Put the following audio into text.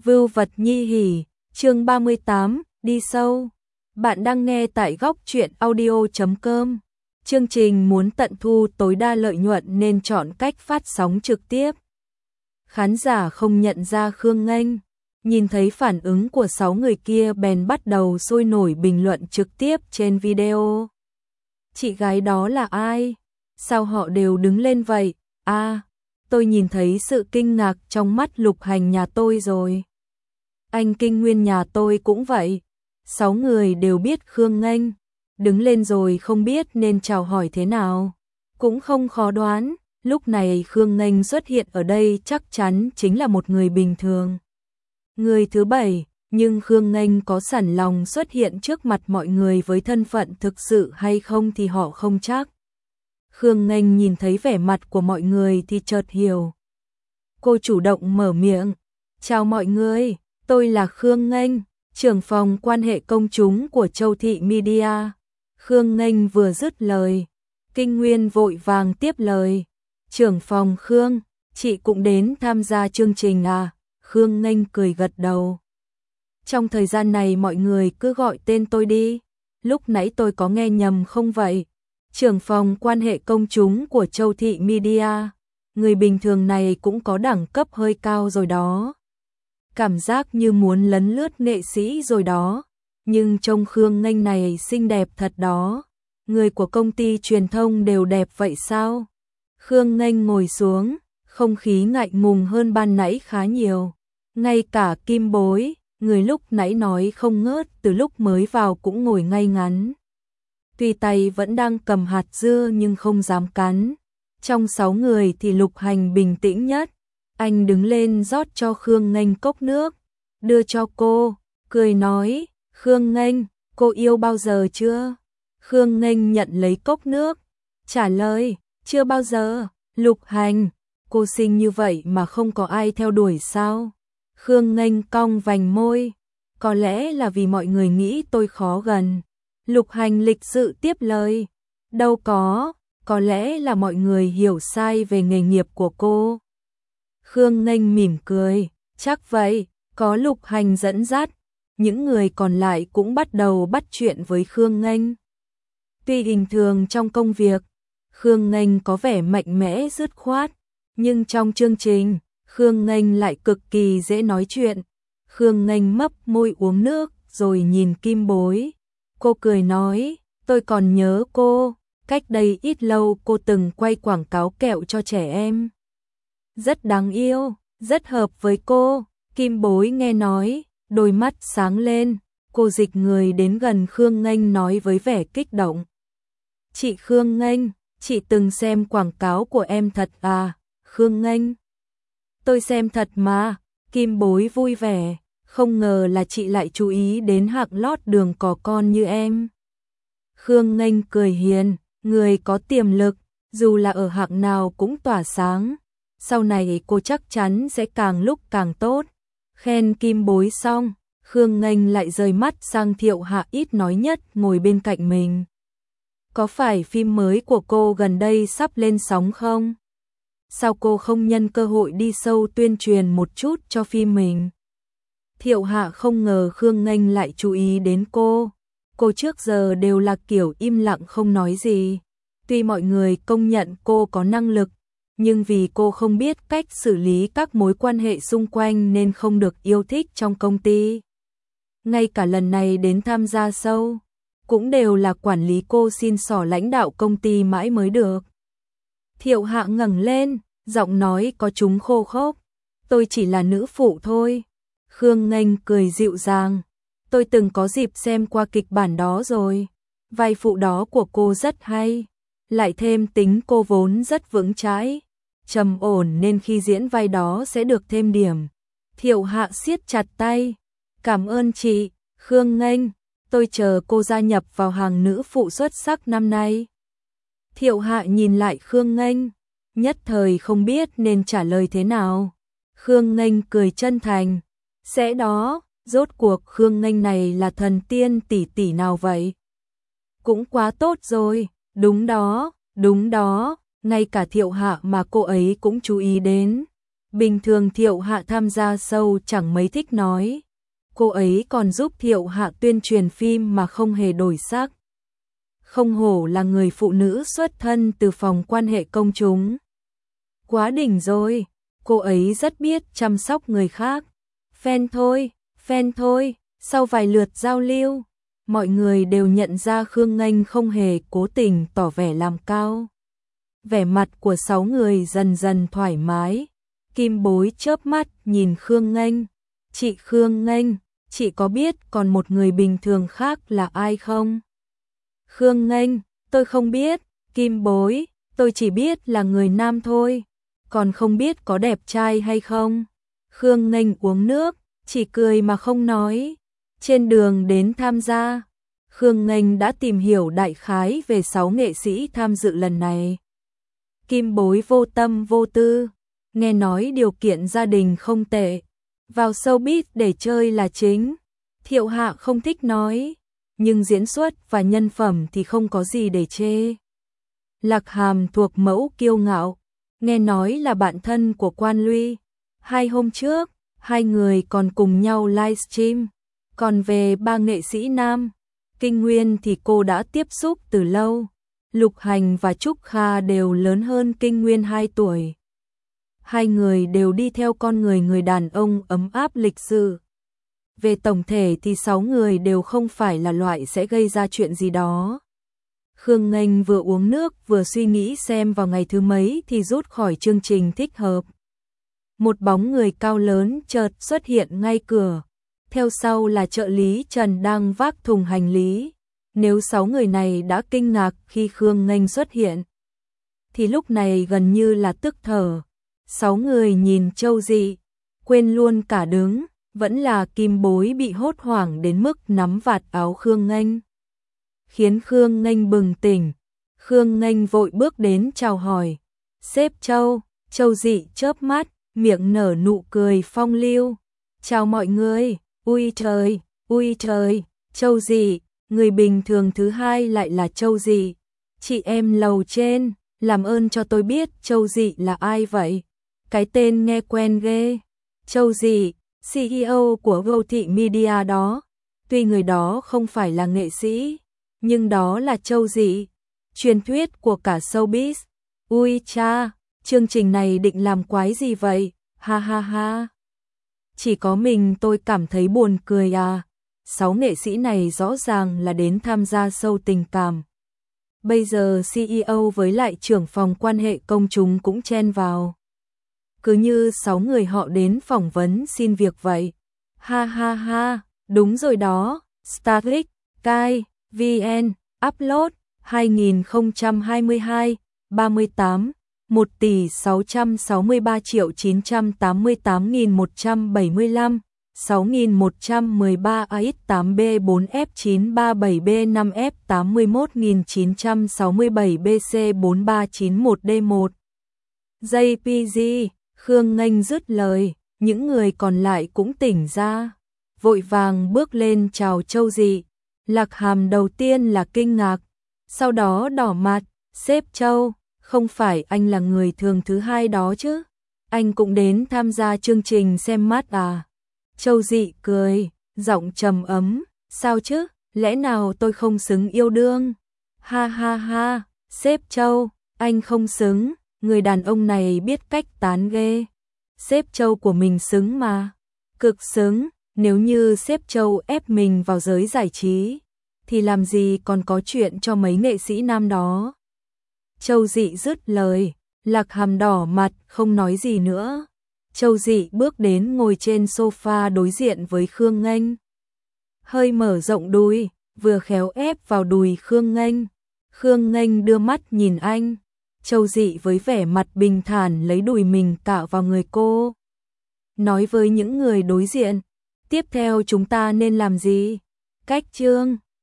Vưu vật nhi hỉ, chương 38, đi sâu. Bạn đang nghe tại góc truyện audio.com. Chương trình muốn tận thu tối đa lợi nhuận nên chọn cách phát sóng trực tiếp. Khán giả không nhận ra Khương Nghênh, nhìn thấy phản ứng của 6 người kia bèn bắt đầu sôi nổi bình luận trực tiếp trên video. Chị gái đó là ai? Sao họ đều đứng lên vậy? Tôi nhìn thấy sự kinh ngạc trong mắt Lục Hành nhà tôi rồi. Anh Kinh Nguyên nhà tôi cũng vậy. 6 người đều biết Khương Nghênh, đứng lên rồi không biết nên chào hỏi thế nào. Cũng không khó đoán, lúc này Khương Nghênh xuất hiện ở đây chắc chắn chính là một người bình thường. Người thứ 7, nhưng Khương Nghênh có sẵn lòng xuất hiện trước mặt mọi người với thân phận thực sự hay không thì họ không chắc. Khương Nghênh nhìn thấy vẻ mặt của mọi người thì chợt hiểu. Cô chủ động mở miệng. Chào mọi người, tôi là Khương Nghênh, trưởng phòng quan hệ công chúng của Châu Thị Media. Khương Nghênh vừa dứt lời, Kinh Nguyên vội vàng tiếp lời. Trưởng phòng Khương, chị cũng đến tham gia chương trình à? Khương Nghênh cười gật đầu. Trong thời gian này mọi người cứ gọi tên tôi đi. Lúc nãy tôi có nghe nhầm không vậy? Trưởng phòng quan hệ công chúng của Châu Thị Media, người bình thường này cũng có đẳng cấp hơi cao rồi đó. Cảm giác như muốn lấn lướt nghệ sĩ rồi đó, nhưng trông Khương Nghênh này xinh đẹp thật đó. Người của công ty truyền thông đều đẹp vậy sao? Khương Nghênh ngồi xuống, không khí ngại ngùng hơn ban nãy khá nhiều. Ngay cả Kim Bối, người lúc nãy nói không ngớt từ lúc mới vào cũng ngồi ngay ngắn. Tuy tay vẫn đang cầm hạt dưa nhưng không dám cắn. Trong 6 người thì Lục Hành bình tĩnh nhất. Anh đứng lên rót cho Khương Nghênh cốc nước, đưa cho cô, cười nói, Khương Nghênh, cô yêu bao giờ chưa? Khương Nghênh nhận lấy cốc nước, trả lời, chưa bao giờ. Lục Hành, cô xinh như vậy mà không có ai theo đuổi sao? Khương Nghênh cong vành môi, có lẽ là vì mọi người nghĩ tôi khó gần. Lục Hành lịch sự tiếp lời, đâu có lẽ là mọi người hiểu sai về nghề nghiệp của cô. Khương Nghênh mỉm cười, chắc vậy, có Lục Hành dẫn dắt, những người còn lại cũng bắt đầu bắt chuyện với Khương Nghênh. Tuy bình thường trong công việc, Khương Nghênh có vẻ mạnh mẽ dứt khoát, nhưng trong chương trình, Khương Nghênh lại cực kỳ dễ nói chuyện. Khương Nghênh mấp môi uống nước rồi nhìn Kim Bối. Cô cười nói, tôi còn nhớ cô, cách đây ít lâu cô từng quay quảng cáo kẹo cho trẻ em. Rất đáng yêu, rất hợp với cô. Kim Bối nghe nói, đôi mắt sáng lên, cô dịch người đến gần Khương Nghênh nói với vẻ kích động. Chị Khương Nghênh, chị từng xem quảng cáo của em thật à? Khương Nghênh, tôi xem thật mà. Kim Bối vui vẻ, không ngờ là chị lại chú ý đến hạng lót đường cò con như em. Khương Nghênh cười hiền, người có tiềm lực, dù là ở hạng nào cũng tỏa sáng. Sau này cô chắc chắn sẽ càng lúc càng tốt. Khen Kim Bối xong, Khương Nghênh lại rời mắt sang Thiệu Hạ ít nói nhất ngồi bên cạnh mình. Có phải phim mới của cô gần đây sắp lên sóng không? Sao cô không nhân cơ hội đi sâu tuyên truyền một chút cho phim mình? Thiệu Hạ không ngờ Khương Nghênh lại chú ý đến cô. Cô trước giờ đều là kiểu im lặng không nói gì. Tuy mọi người công nhận cô có năng lực, nhưng vì cô không biết cách xử lý các mối quan hệ xung quanh nên không được yêu thích trong công ty. Ngay cả lần này đến tham gia show, cũng đều là quản lý cô xin xỏ lãnh đạo công ty mãi mới được. Thiệu Hạ ngẩng lên, giọng nói có chúng khô khốc. Tôi chỉ là nữ phụ thôi. Khương Nghênh cười dịu dàng. Tôi từng có dịp xem qua kịch bản đó rồi. Vai phụ đó của cô rất hay. Lại thêm tính cô vốn rất vững chãi, trầm ổn nên khi diễn vai đó sẽ được thêm điểm. Thiệu Hạ siết chặt tay. Cảm ơn chị, Khương Nghênh. Tôi chờ cô gia nhập vào hàng nữ phụ xuất sắc năm nay. Thiệu Hạ nhìn lại Khương Nghênh, nhất thời không biết nên trả lời thế nào. Khương Nghênh cười chân thành. Sẽ đó, rốt cuộc Khương Nghênh này là thần tiên tỷ tỷ nào vậy? Cũng quá tốt rồi, đúng đó, ngay cả Thiệu Hạ mà cô ấy cũng chú ý đến. Bình thường Thiệu Hạ tham gia show chẳng mấy thích nói. Cô ấy còn giúp Thiệu Hạ tuyên truyền phim mà không hề đổi sắc. Không hổ là người phụ nữ xuất thân từ phòng quan hệ công chúng. Quá đỉnh rồi, cô ấy rất biết chăm sóc người khác. Fan thôi, sau vài lượt giao lưu, mọi người đều nhận ra Khương Nghênh không hề cố tình tỏ vẻ làm cao. Vẻ mặt của 6 người dần dần thoải mái. Kim Bối chớp mắt nhìn Khương Nghênh. Chị Khương Nghênh, chị có biết còn một người bình thường khác là ai không? Khương Nghênh, tôi không biết. Kim Bối, tôi chỉ biết là người nam thôi, còn không biết có đẹp trai hay không. Khương Nghênh uống nước, chỉ cười mà không nói. Trên đường đến tham gia, Khương Nghênh đã tìm hiểu đại khái về 6 nghệ sĩ tham dự lần này. Kim Bối vô tâm vô tư, nghe nói điều kiện gia đình không tệ, vào showbiz để chơi là chính. Thiệu Hạ không thích nói, nhưng diễn xuất và nhân phẩm thì không có gì để chê. Lạc Hàm thuộc mẫu kiêu ngạo, nghe nói là bạn thân của Quan Luy. 2 hôm trước, 2 người còn cùng nhau livestream. Còn về 3 nghệ sĩ nam, Kinh Nguyên thì cô đã tiếp xúc từ lâu. Lục Hành và Trúc Kha đều lớn hơn Kinh Nguyên 2 tuổi. 2 người đều đi theo con người đàn ông ấm áp lịch sự. Về tổng thể thì 6 người đều không phải là loại sẽ gây ra chuyện gì đó. Khương Nghênh vừa uống nước vừa suy nghĩ xem vào ngày thứ mấy thì rút khỏi chương trình thích hợp. Một bóng người cao lớn chợt xuất hiện ngay cửa. Theo sau là trợ lý Trần đang vác thùng hành lý. Nếu 6 người này đã kinh ngạc khi Khương Nghênh xuất hiện, thì lúc này gần như là tức thở. 6 người nhìn Châu Dị, quên luôn cả đứng, vẫn là Kim Bối bị hốt hoảng đến mức nắm vạt áo Khương Nghênh, khiến Khương Nghênh bừng tỉnh. Khương Nghênh vội bước đến chào hỏi. Sếp Châu. Châu Dị chớp mắt, miệng nở nụ cười phong lưu. Chào mọi người. Ui trời, Châu Dị, người bình thường thứ hai lại là Châu Dị. Chị em lầu trên, làm ơn cho tôi biết Châu Dị là ai vậy? Cái tên nghe quen ghê. Châu Dị, CEO của Vô Thị Media đó. Tuy người đó không phải là nghệ sĩ, nhưng đó là Châu Dị, truyền thuyết của cả showbiz. Ui cha, chương trình này định làm quái gì vậy? Ha ha ha. Chỉ có mình tôi cảm thấy buồn cười à. 6 nghệ sĩ này rõ ràng là đến tham gia show tình cảm. Bây giờ CEO với lại trưởng phòng quan hệ công chúng cũng chen vào. Cứ như 6 người họ đến phỏng vấn xin việc vậy. Ha ha ha, đúng rồi đó. Static, Kai, VN, Upload, 2022, 38, 1.663.988.175, 6.113 AX8B4F937B5F81.967BC4391D1. JPG, Khương Nghênh dứt lời, những người còn lại cũng tỉnh ra, vội vàng bước lên chào Châu Dị. Lạc Hàm đầu tiên là kinh ngạc, sau đó đỏ mặt. Sếp Châu, không phải anh là người thường thứ hai đó chứ? Anh cũng đến tham gia chương trình xem mắt à? Châu Dị cười, giọng trầm ấm, sao chứ, lẽ nào tôi không xứng yêu đương? Ha ha ha, sếp Châu, anh không xứng, người đàn ông này biết cách tán ghê. Sếp Châu của mình xứng mà, cực xứng, nếu như sếp Châu ép mình vào giới giải trí, thì làm gì còn có chuyện cho mấy nghệ sĩ nam đó. Châu Dị dứt lời, Lạc Hàm đỏ mặt không nói gì nữa. Châu Dị bước đến ngồi trên sofa đối diện với Khương Nghênh. Hơi mở rộng đùi, vừa khéo ép vào đùi Khương Nghênh. Khương Nghênh đưa mắt nhìn anh. Châu Dị với vẻ mặt bình thản lấy đùi mình cạo vào người cô. Nói với những người đối diện, tiếp theo chúng ta nên làm gì? Cách chương